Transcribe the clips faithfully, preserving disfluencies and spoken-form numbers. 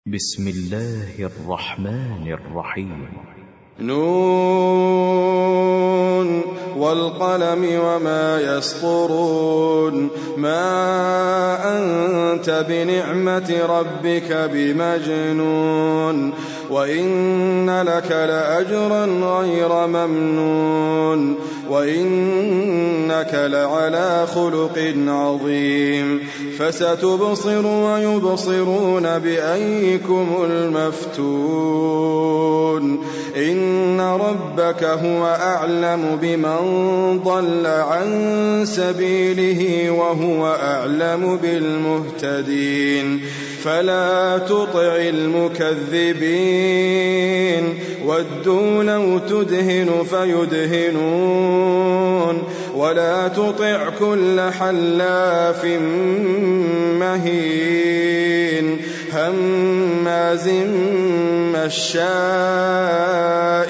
بسم الله الرحمن الرحيم. نون والقلم وما يسطرون. ما أنت بنعمة ربك بمجنون، وإن لك لأجرا غير ممنون، وإنك لعلى خلق عظيم. فستبصر ويبصرون بأيكم المفتون. إن ربك هو أعلم بمن ضل عن سبيله وهو أعلم بالمهتدين. فلا تطع المكذبين، ودوا لو تدهن فيدهنون، ولا تطع كل حلاف مهين هماز مشاء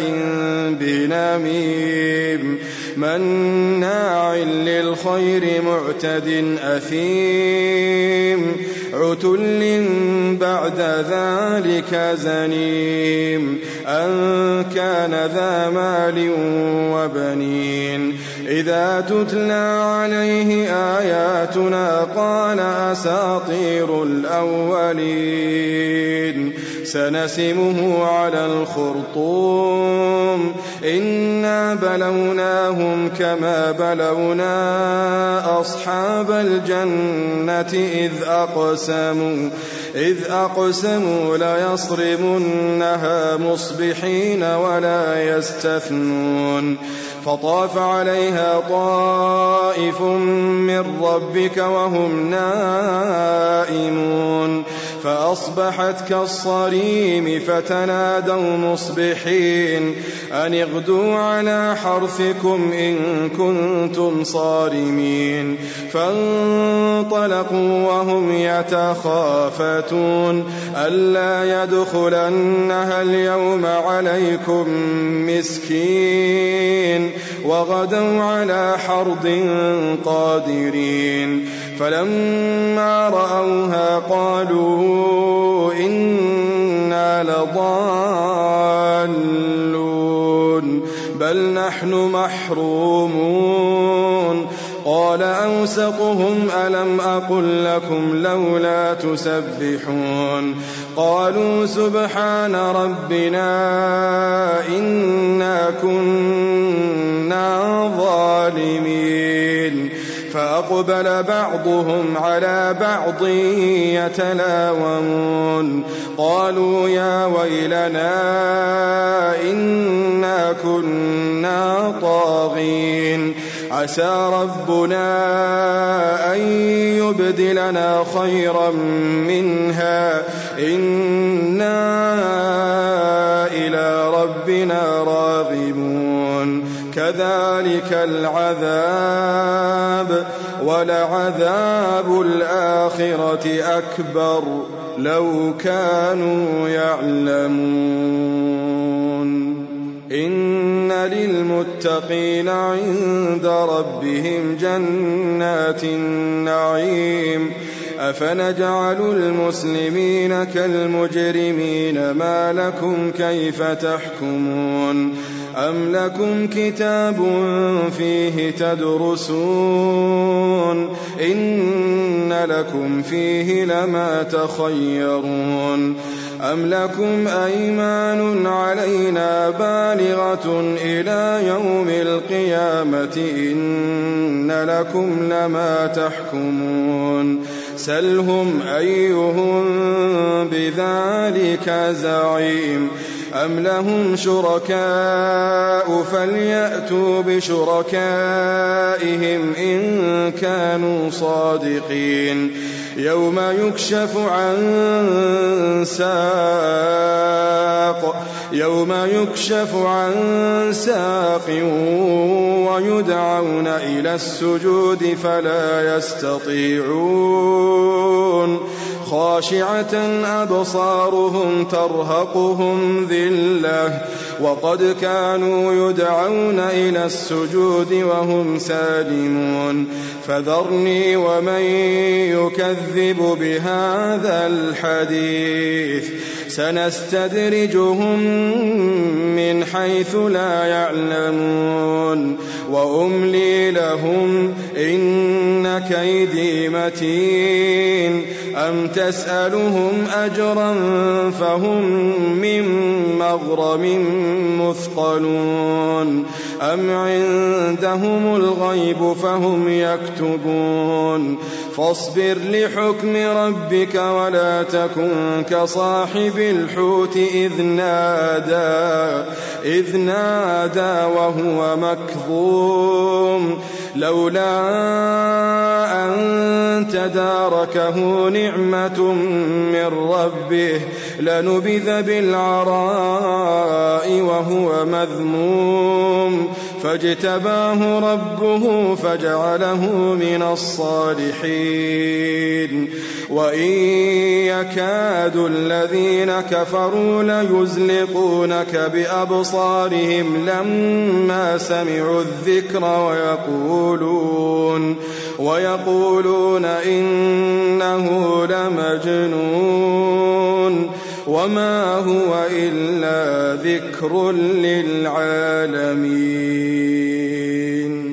بنميم مناع للخير معتد أثيم عتل بعد ذلك زنيم أن كان ذا مال وبنين. إذا تتلى عليه آياتنا قال أساطير الأولين. سنسمه على الخرطوم. إنا بلوناهم كما بلونا أصحاب الجنة إذ أقسموا إذ أقسموا ليصرمنها مصبحين ولا يستثنون. فطاف عليها طائف من ربك وهم نائمون، فأصبحت كالصريم. فتنادوا مصبحين أن اغدوا على حرثكم إن كنتم صارمين. فانطلقوا وهم يتخافتون ألا يدخلنها اليوم عليكم مسكين، وغدوا على حرد قادرين. فلما رأوها قالوا إنا لضالون بل نحن محرومون. قال أوسطهم ألم أقل لكم لولا تسبحون. قالوا سبحان ربنا إنا كنا ظالمين. فأقبل بعضهم على بعض يتلاومون. قالوا يا ويلنا إنا كنا طاغين. عسى ربنا أن يبدلنا خيرا منها إنا إلى ربنا راغبون. كذلك العذاب ولعذاب الآخرة أكبر لو كانوا يعلمون. إن للمتقين عند ربهم جنات النعيم. أفنجعل المسلمين كالمجرمين ما لكم كيف تحكمون. أم لكم كتاب فيه تدرسون إن لكم فيه لما تخيرون. أم لكم أيمان علينا بالغة إلى يوم القيامة إن لكم لما تحكمون. سلهم أيهم بذلك زعيم. أم لهم شركاء فليأتوا بشركائهم إن كانوا صادقين. يوم يكشف عن ساق يوم يكشف عن ساق ويدعون إلى السجود فلا يستطيعون. خاشعة أبصارهم ترهقهم ذلة وقد كانوا يدعون إلى السجود وهم سالمون. فذرني ومن يكذب بهذا الحديث سنستدرجهم من حيث لا يعلمون وأملي لهم إن كيدي متين أم تسألهم أجرا فهم من مغرم مثقلون أم عندهم الغيب فهم يكتبون فاصبر لحكم ربك ولا تكن كصاحب الحوت إذ نادى إذ نادى وهو مكظوم لولا أن تداركه نعمة من ربه لنبذ بالعراء وهو مذموم فاجتباه ربه فجعله من الصالحين وإن يكاد الذين كفروا ليزلقونك بأبصارهم لما سمعوا الذكر ويقولون ويقولون إنه لمجنون وما هو إلا ذكر للعالمين.